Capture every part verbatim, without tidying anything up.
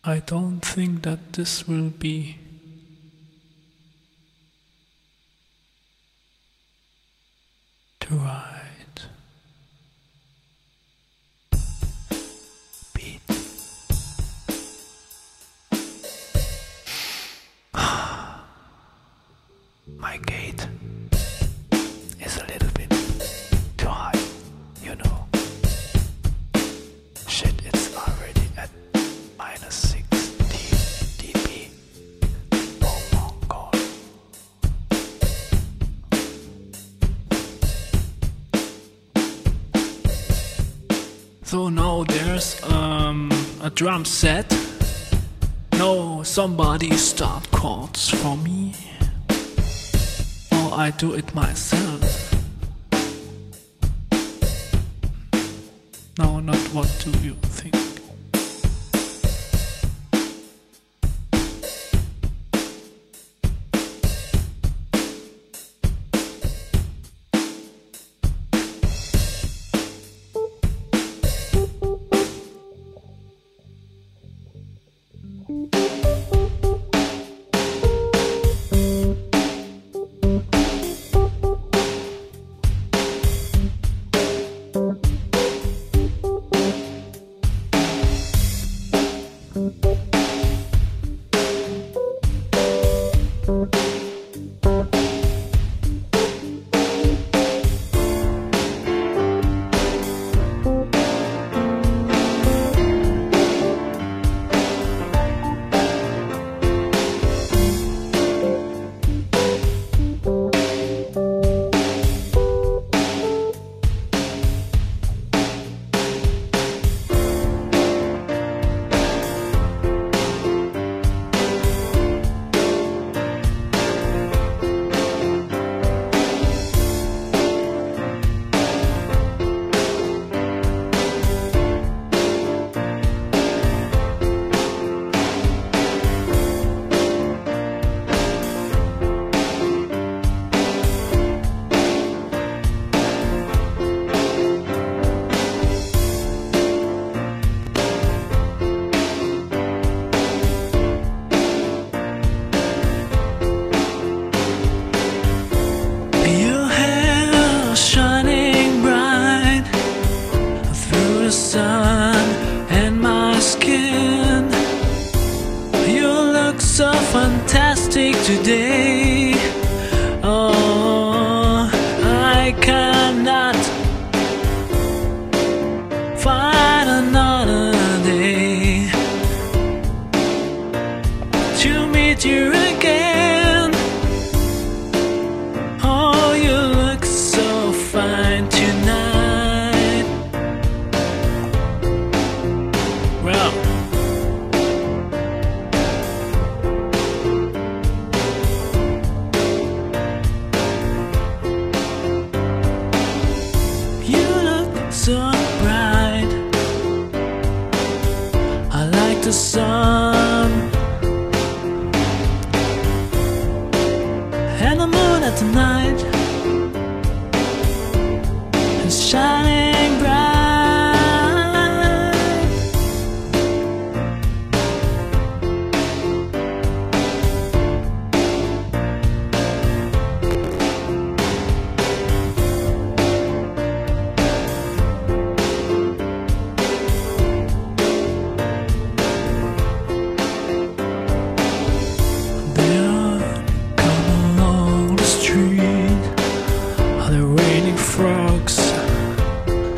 I don't think that this will be too right. Beat. My gate is a little bit too high, you know. Shit, it's already at minus sixty dB. Oh my god. So now there's um a drum set. No, somebody start chords for me. Or I do it myself. No, not what do you think? So fantastic today. Oh, I cannot find another day to meet you again. Oh, you look so fine tonight. Well, so bright. I like the sun and the moon at the night is shining bright. Frogs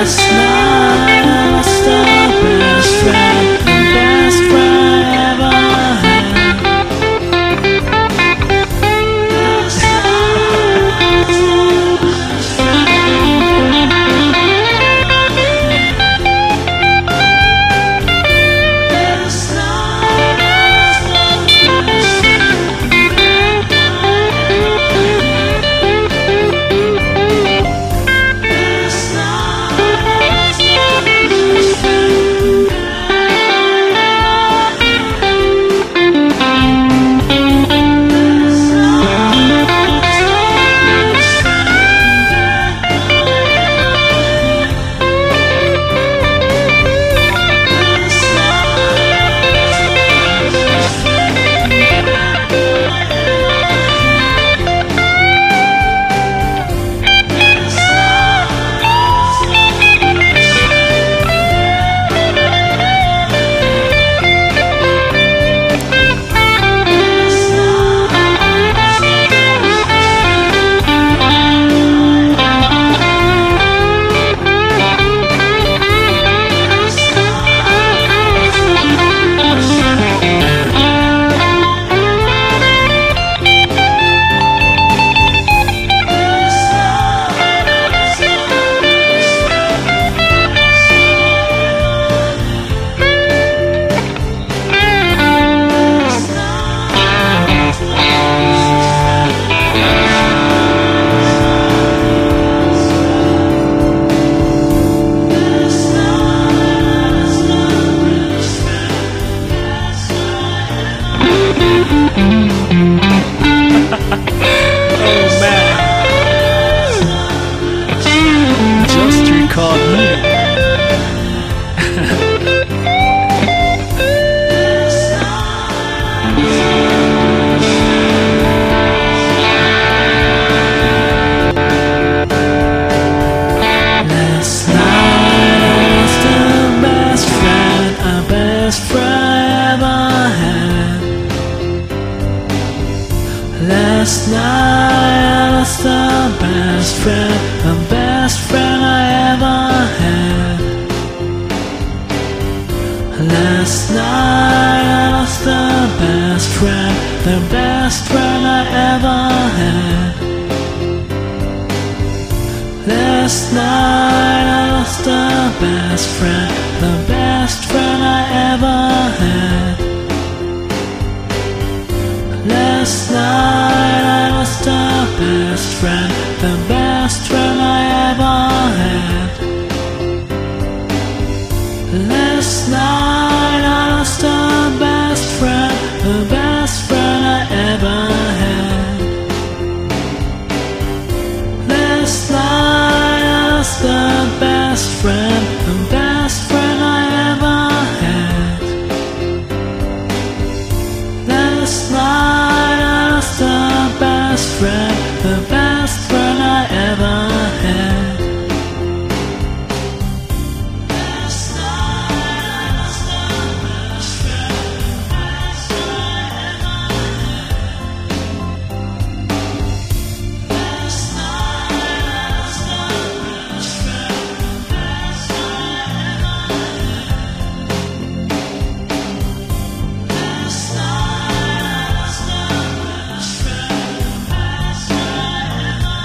Last night I lost the best friend, the best friend I ever had. Last night I lost the best friend, the best friend I ever had. Last night I lost the best friend, the best friend I ever had. Last night I lost the best friend, the best friend I ever had. Last night I lost the best friend, the best friend I ever had. Last night I lost the best friend, the best friend I ever had. Last night I lost the best friend, the best friend I ever had. Last night I lost the best friend, the best friend I ever had. Last night I lost the best friend, the best friend I ever had. Last night I lost the best friend, the best friend I ever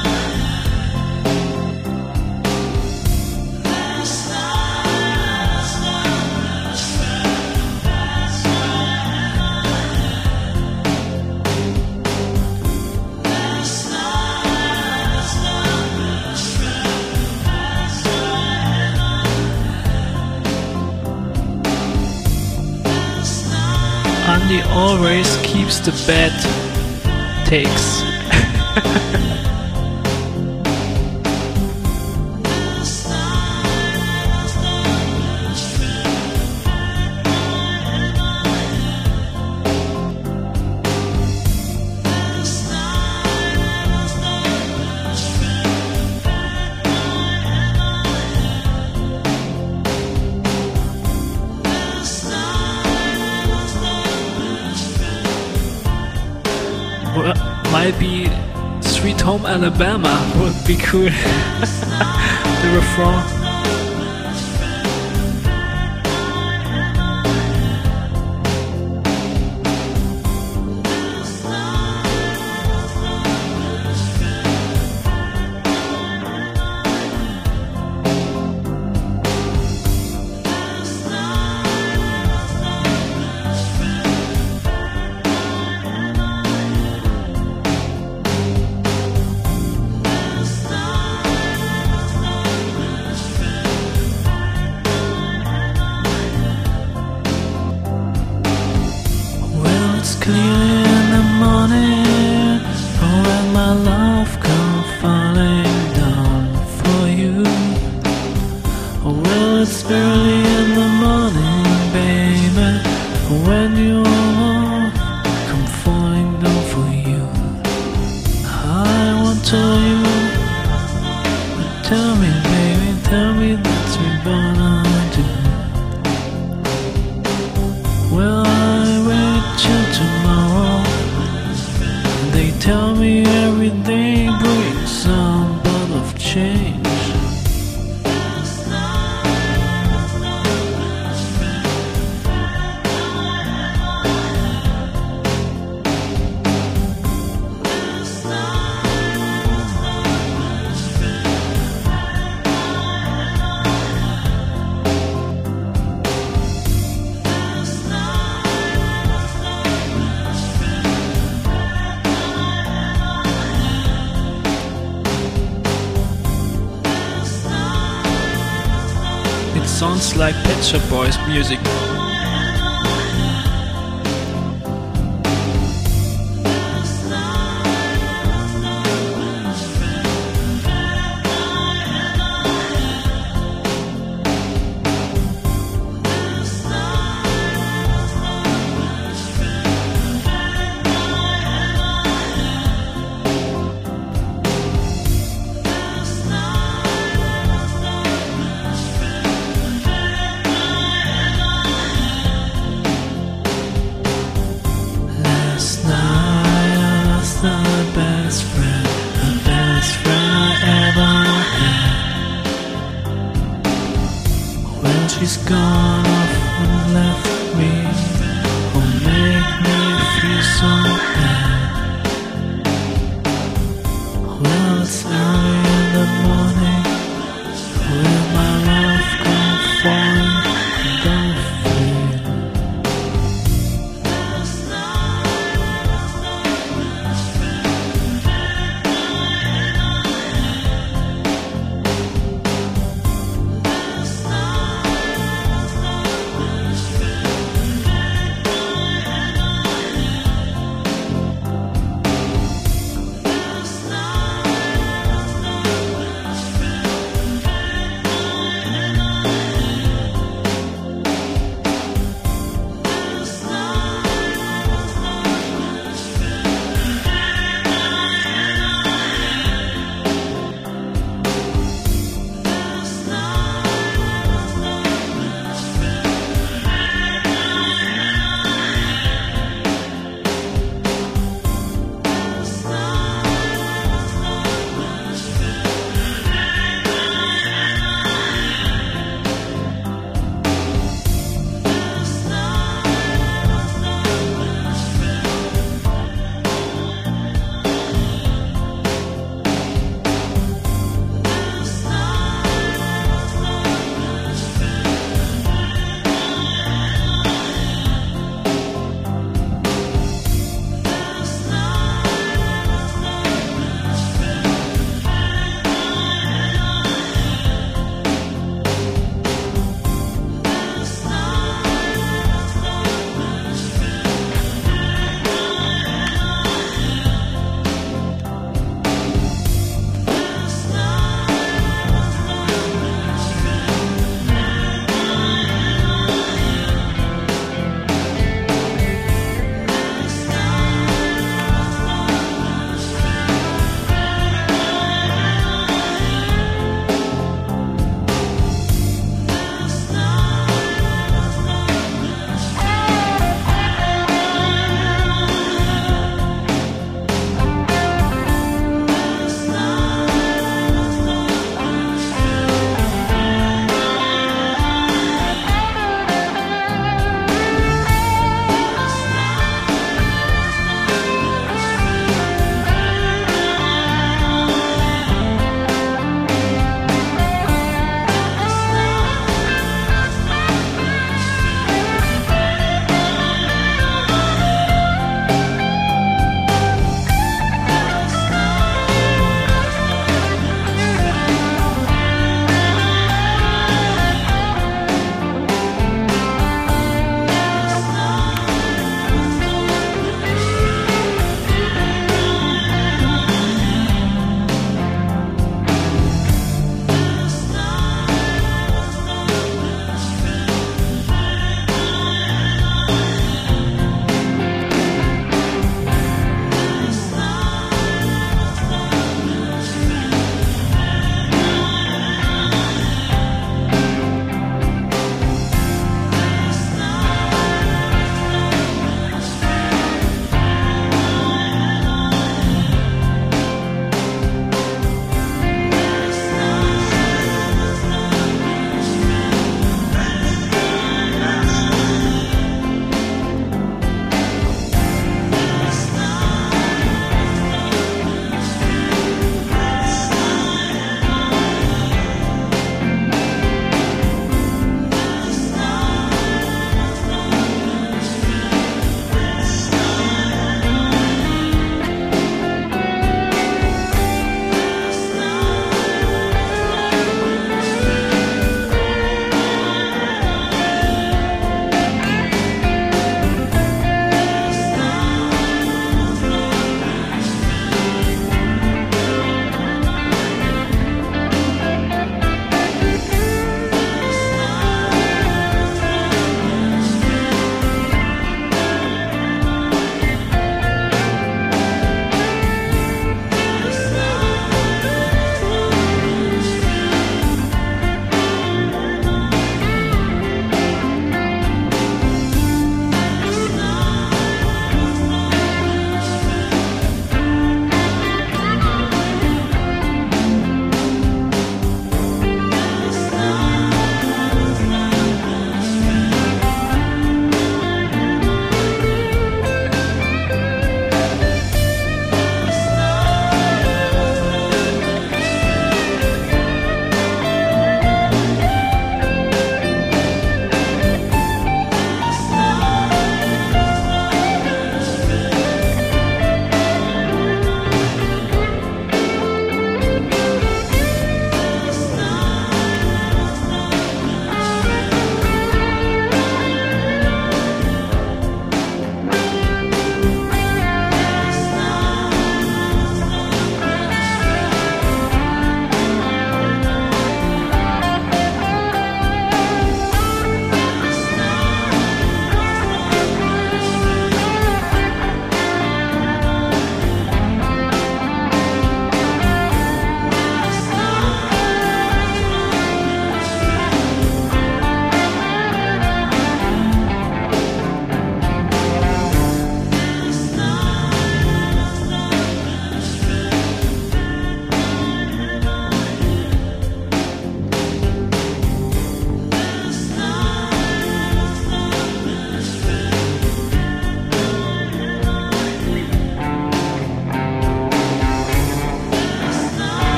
had. Last night I lost the best friend, the best friend I ever had. Last night I lost the best friend, the best friend I ever had. Last night Andy always keeps the bad takes. Last night I lost the best friend, the best friend I ever had. Last night I lost the best friend, the best friend I ever had. Last night I lost the best friend. Well, might be Sweet Home Alabama would be cool. The refrain. early in the morning, baby. When you're alone, come falling down for you. I want to you. But tell me, baby, tell me what you're gonna do. Well, I wait till tomorrow. They tell me every day brings some but of change. It sounds like Pet Shop Boys music. My best friend, the best friend I ever had. Well, she's gone off and left me. Oh, make me feel so bad. Well, it's early in the morning. Will my love go falling down for you?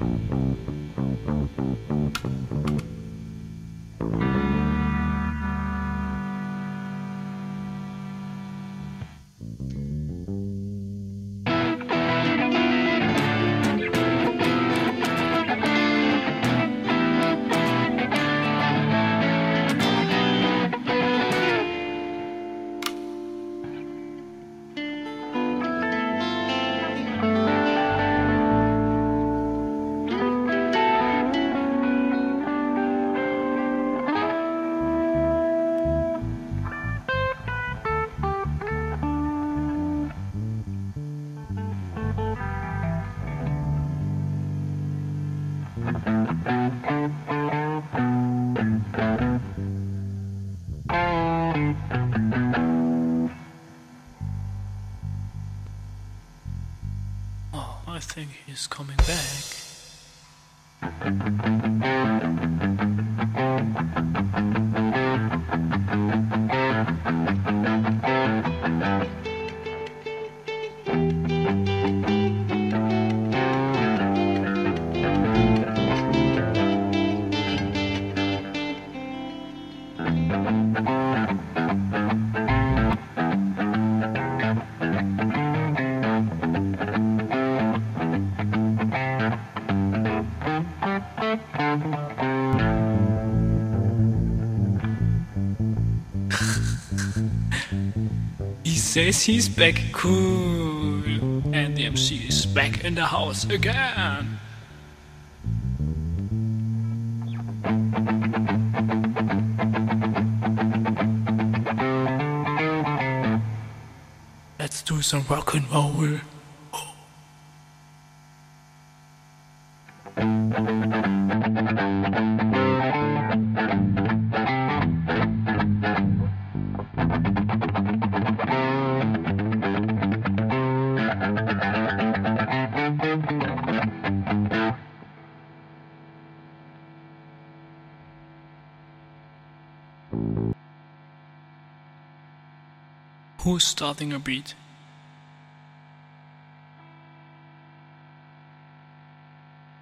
Oh, I think he's coming back. He says he's back, cool, and the M C is back in the house again. Let's do some rock and roll. Who's starting a beat?